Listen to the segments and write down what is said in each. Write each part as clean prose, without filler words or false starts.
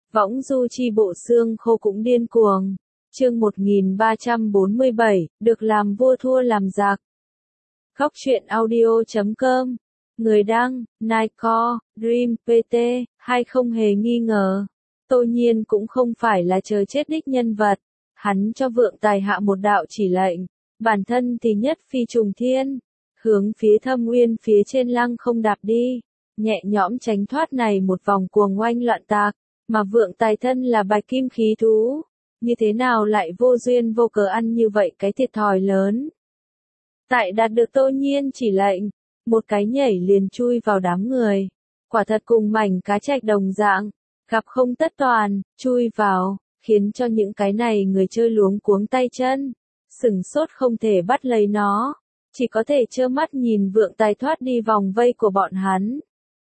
Võng du chi bộ xương khô cũng điên cuồng. Chương 1347, được làm vua thua làm giặc. Góc truyện audio.com. Người đăng, Nightcore, Dream, PT, hay không hề nghi ngờ. Tô Nhiên cũng không phải là chờ chết đích nhân vật. Hắn cho Vượng Tài hạ một đạo chỉ lệnh. Bản thân thì nhất phi trùng thiên. Hướng phía Thâm Uyên phía trên lăng không đạp đi. Nhẹ nhõm tránh thoát này một vòng cuồng oanh loạn tạc. Mà Vượng Tài thân là bạch kim khí thú. Như thế nào lại vô duyên vô cớ ăn như vậy cái thiệt thòi lớn. Tại đạt được Tô Nhiên chỉ lệnh, một cái nhảy liền chui vào đám người. Quả thật cùng mảnh cá trạch đồng dạng, gặp không tất toàn, chui vào, khiến cho những cái này người chơi luống cuống tay chân, sửng sốt không thể bắt lấy nó, chỉ có thể trơ mắt nhìn Vượng Tài thoát đi vòng vây của bọn hắn.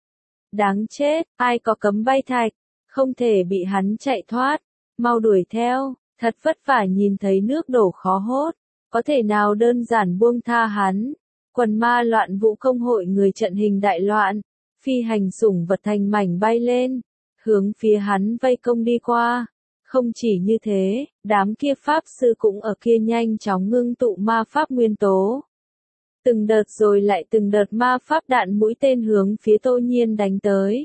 Đáng chết, ai có cấm bay thạch, không thể bị hắn chạy thoát, mau đuổi theo, thật vất vả nhìn thấy nước đổ khó hốt. Có thể nào đơn giản buông tha hắn. Quần ma loạn vũ công hội người trận hình đại loạn. Phi hành sủng vật thành mảnh bay lên. Hướng phía hắn vây công đi qua. Không chỉ như thế, đám kia pháp sư cũng ở kia nhanh chóng ngưng tụ ma pháp nguyên tố. Từng đợt rồi lại từng đợt ma pháp đạn mũi tên hướng phía Tô Nhiên đánh tới.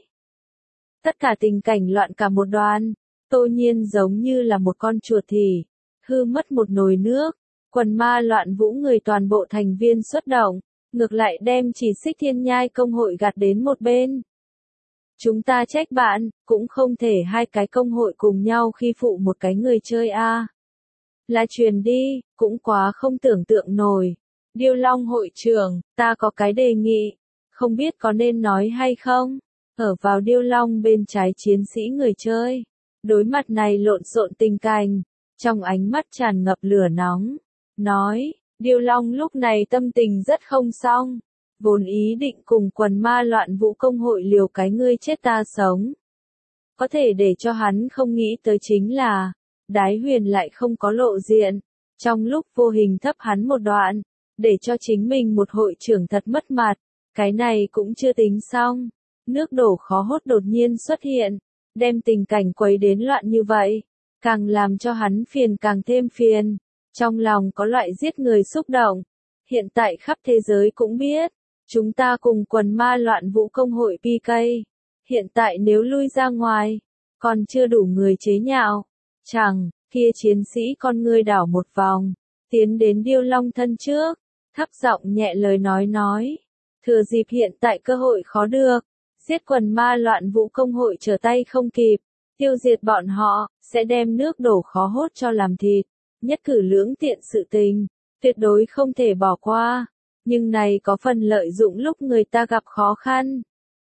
Tất cả tình cảnh loạn cả một đoàn. Tô Nhiên giống như là một con chuột thì hư mất một nồi nước. Quần ma loạn vũ người toàn bộ thành viên xuất động, ngược lại đem Chỉ Xích Thiên Nhai công hội gạt đến một bên. Chúng ta trách bạn, cũng không thể hai cái công hội cùng nhau khi phụ một cái người chơi a. Là truyền đi, cũng quá không tưởng tượng nổi. Điêu Long hội trưởng, ta có cái đề nghị, không biết có nên nói hay không? Ở vào Điêu Long bên trái chiến sĩ người chơi, đối mặt này lộn xộn tình cảnh, trong ánh mắt tràn ngập lửa nóng. Nói, Điêu Long lúc này tâm tình rất không xong, vốn ý định cùng quần ma loạn vũ công hội liều cái ngươi chết ta sống. Có thể để cho hắn không nghĩ tới chính là, Đái Huyền lại không có lộ diện, trong lúc vô hình thấp hắn một đoạn, để cho chính mình một hội trưởng thật mất mặt, cái này cũng chưa tính xong, nước đổ khó hốt đột nhiên xuất hiện, đem tình cảnh quấy đến loạn như vậy, càng làm cho hắn phiền càng thêm phiền. Trong lòng có loại giết người xúc động. Hiện tại khắp thế giới cũng biết. Chúng ta cùng quần ma loạn vũ công hội PK. Hiện tại nếu lui ra ngoài. Còn chưa đủ người chế nhạo. Chẳng, kia chiến sĩ con ngươi đảo một vòng. Tiến đến Điêu Long thân trước. Thấp giọng nhẹ lời nói. Thừa dịp hiện tại cơ hội khó được. Giết quần ma loạn vũ công hội trở tay không kịp. Tiêu diệt bọn họ. Sẽ đem nước đổ khó hốt cho làm thịt. Nhất cử lưỡng tiện sự tình, tuyệt đối không thể bỏ qua, nhưng này có phần lợi dụng lúc người ta gặp khó khăn.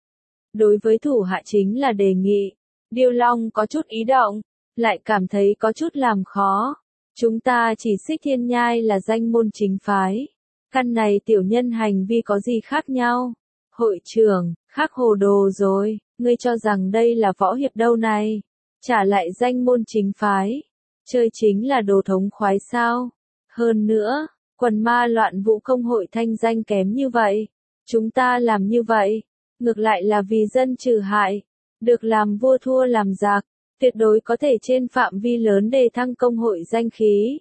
Đối với thủ hạ chính là đề nghị, Điêu Long có chút ý động, lại cảm thấy có chút làm khó. Chúng ta Chỉ Xích Thiên Nhai là danh môn chính phái, căn này tiểu nhân hành vi có gì khác nhau? Hội trưởng, khác hồ đồ rồi, ngươi cho rằng đây là võ hiệp đâu này, trả lại danh môn chính phái. Chơi chính là đồ thống khoái sao? Hơn nữa, quần ma loạn vũ công hội thanh danh kém như vậy. Chúng ta làm như vậy, ngược lại là vì dân trừ hại. Được làm vua thua làm giặc, tuyệt đối có thể trên phạm vi lớn đề thăng công hội danh khí.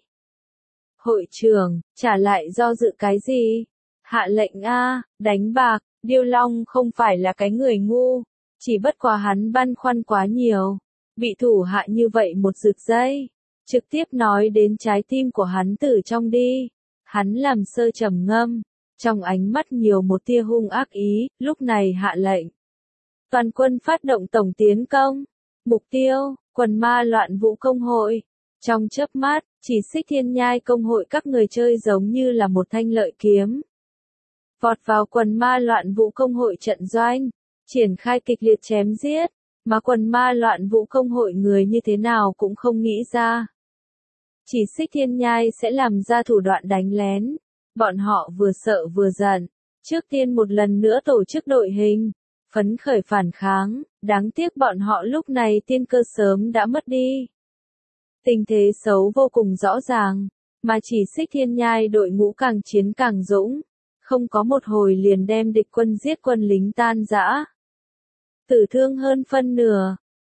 Hội trưởng, trả lại do dự cái gì? Hạ lệnh a, đánh bạc, Điêu Long không phải là cái người ngu. Chỉ bất quá hắn băn khoăn quá nhiều. Bị thủ hạ như vậy một rực dây. Trực tiếp nói đến trái tim của hắn từ trong đi. Hắn làm sơ trầm ngâm. Trong ánh mắt nhiều một tia hung ác ý, lúc này hạ lệnh. Toàn quân phát động tổng tiến công. Mục tiêu, quần ma loạn vũ công hội. Trong chớp mắt, Chỉ Xích Thiên Nhai công hội các người chơi giống như là một thanh lợi kiếm. Vọt vào quần ma loạn vũ công hội trận doanh. Triển khai kịch liệt chém giết. Mà quần ma loạn vũ công hội người như thế nào cũng không nghĩ ra. Chỉ Xích Thiên Nhai sẽ làm ra thủ đoạn đánh lén. Bọn họ vừa sợ vừa giận. Trước tiên một lần nữa tổ chức đội hình. Phấn khởi phản kháng. Đáng tiếc bọn họ lúc này tiên cơ sớm đã mất đi. Tình thế xấu vô cùng rõ ràng. Mà Chỉ Xích Thiên Nhai đội ngũ càng chiến càng dũng. Không có một hồi liền đem địch quân giết quân lính tan rã. Tử thương hơn phân nửa.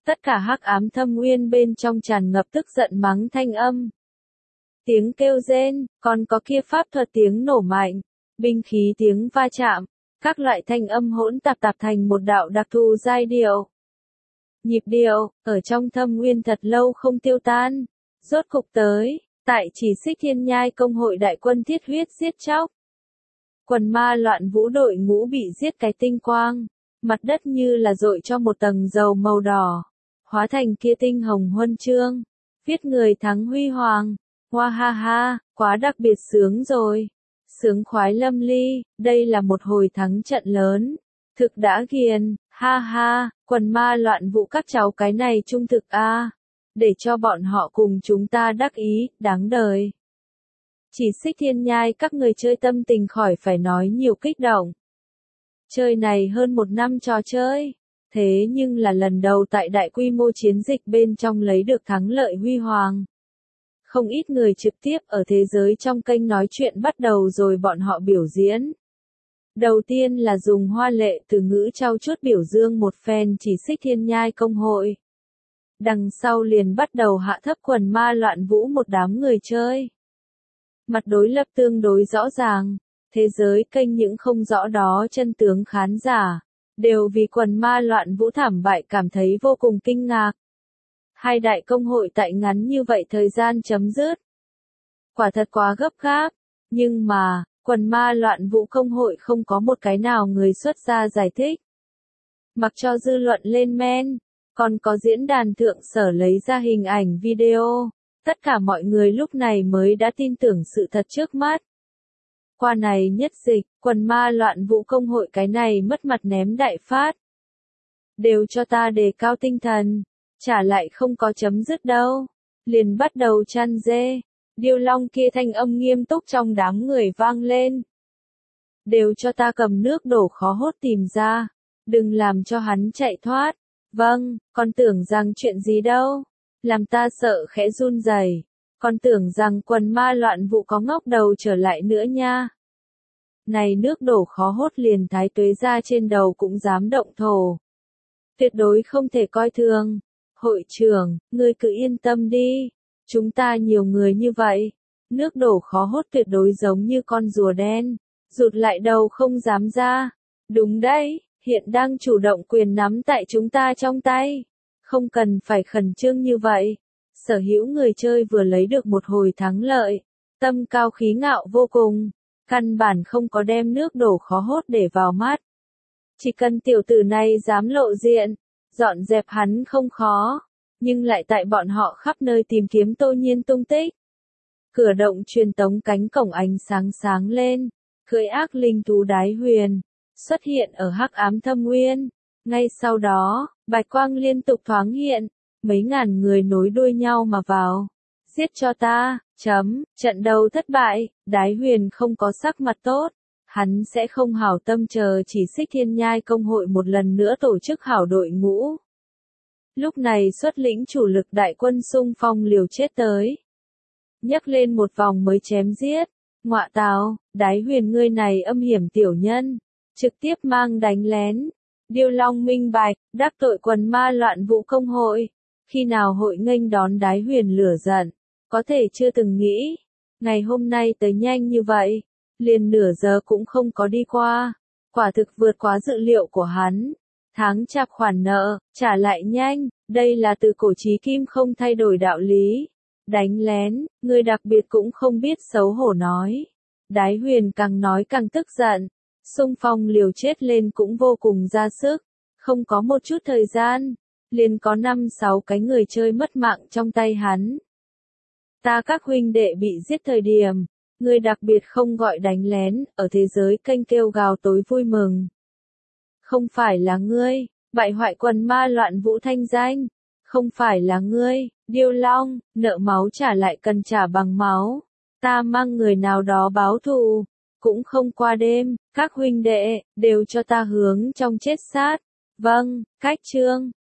Tất cả hắc ám thâm uyên bên trong tràn ngập tức giận mắng thanh âm. Tiếng kêu rên, còn có kia pháp thuật tiếng nổ mạnh, binh khí tiếng va chạm, các loại thanh âm hỗn tạp tạp thành một đạo đặc thù giai điệu. Nhịp điệu, ở trong thâm uyên thật lâu không tiêu tan, rốt cục tới, tại Chỉ Xích Thiên Nhai công hội đại quân thiết huyết giết chóc. Quần ma loạn vũ đội ngũ bị giết cái tinh quang, mặt đất như là dội cho một tầng dầu màu đỏ, hóa thành kia tinh hồng huân chương, viết người thắng huy hoàng. Hoa ha ha, quá đặc biệt sướng rồi. Sướng khoái lâm ly, đây là một hồi thắng trận lớn. Thực đã ghiền, ha ha, quần ma loạn vũ các cháu cái này trung thực a, để cho bọn họ cùng chúng ta đắc ý, đáng đời. Chỉ Xích Thiên Nhai các người chơi tâm tình khỏi phải nói nhiều kích động. Chơi này hơn một năm trò chơi, thế nhưng là lần đầu tại đại quy mô chiến dịch bên trong lấy được thắng lợi huy hoàng. Không ít người trực tiếp ở thế giới trong kênh nói chuyện bắt đầu rồi bọn họ biểu diễn. Đầu tiên là dùng hoa lệ từ ngữ trau chuốt biểu dương một phen Chỉ Xích Thiên Nhai công hội. Đằng sau liền bắt đầu hạ thấp quần ma loạn vũ một đám người chơi. Mặt đối lập tương đối rõ ràng, thế giới kênh những không rõ đó chân tướng khán giả, đều vì quần ma loạn vũ thảm bại cảm thấy vô cùng kinh ngạc. Hai đại công hội tại ngắn như vậy thời gian chấm dứt. Quả thật quá gấp gáp, nhưng mà, quần ma loạn vũ công hội không có một cái nào người xuất ra giải thích. Mặc cho dư luận lên men, còn có diễn đàn thượng sở lấy ra hình ảnh video, tất cả mọi người lúc này mới đã tin tưởng sự thật trước mắt. Qua này nhất dịch, quần ma loạn vũ công hội cái này mất mặt ném đại phát. Đều cho ta đề cao tinh thần. Trả lại không có chấm dứt đâu. Liền bắt đầu chăn dê. Điêu Long kia thanh âm nghiêm túc trong đám người vang lên. Đều cho ta cầm nước đổ khó hốt tìm ra. Đừng làm cho hắn chạy thoát. Vâng, con tưởng rằng chuyện gì đâu. Làm ta sợ khẽ run rẩy. Con tưởng rằng quần ma loạn vụ có ngóc đầu trở lại nữa nha. Này nước đổ khó hốt liền thái tuế ra trên đầu cũng dám động thổ. Tuyệt đối không thể coi thường. Hội trưởng, ngươi cứ yên tâm đi. Chúng ta nhiều người như vậy. Nước đổ khó hốt tuyệt đối giống như con rùa đen. Rụt lại đầu không dám ra. Đúng đấy, hiện đang chủ động quyền nắm tại chúng ta trong tay. Không cần phải khẩn trương như vậy. Sở hữu người chơi vừa lấy được một hồi thắng lợi. Tâm cao khí ngạo vô cùng. Căn bản không có đem nước đổ khó hốt để vào mắt. Chỉ cần tiểu tử này dám lộ diện. Dọn dẹp hắn không khó, nhưng lại tại bọn họ khắp nơi tìm kiếm Tô Nhiên tung tích. Cửa động truyền tống cánh cổng ánh sáng sáng lên, cưỡi ác linh thú Đái Huyền, xuất hiện ở hắc ám thâm nguyên. Ngay sau đó, bạch quang liên tục thoáng hiện, mấy ngàn người nối đuôi nhau mà vào. Giết cho ta, trận đấu thất bại, Đái Huyền không có sắc mặt tốt. Hắn sẽ không hảo tâm chờ Chỉ Xích Thiên Nhai công hội một lần nữa tổ chức hảo đội ngũ. Lúc này xuất lĩnh chủ lực đại quân xung phong liều chết tới. Nhấc lên một vòng mới chém giết. Ngọa tào, Đái Huyền ngươi này âm hiểm tiểu nhân. Trực tiếp mang đánh lén. Điêu Long minh bạch, đắc tội quần ma loạn vũ công hội. Khi nào hội nghênh đón Đái Huyền lửa giận. Có thể chưa từng nghĩ. Ngày hôm nay tới nhanh như vậy. Liền nửa giờ cũng không có đi qua. Quả thực vượt quá dự liệu của hắn. Tháng chạp khoản nợ, trả lại nhanh, đây là từ cổ chí kim không thay đổi đạo lý. Đánh lén, người đặc biệt cũng không biết xấu hổ nói. Đái Huyền càng nói càng tức giận. Xung phong liều chết lên cũng vô cùng ra sức. Không có một chút thời gian. Liền có 5-6 cái người chơi mất mạng trong tay hắn. Ta các huynh đệ bị giết thời điểm. Người đặc biệt không gọi đánh lén, ở thế giới kênh kêu gào tối vui mừng. Không phải là ngươi, bại hoại quần ma loạn vũ thanh danh. Không phải là ngươi, Điêu Long, nợ máu trả lại cần trả bằng máu. Ta mang người nào đó báo thù. Cũng không qua đêm, các huynh đệ, đều cho ta hướng trong chết sát. Vâng, cách chương.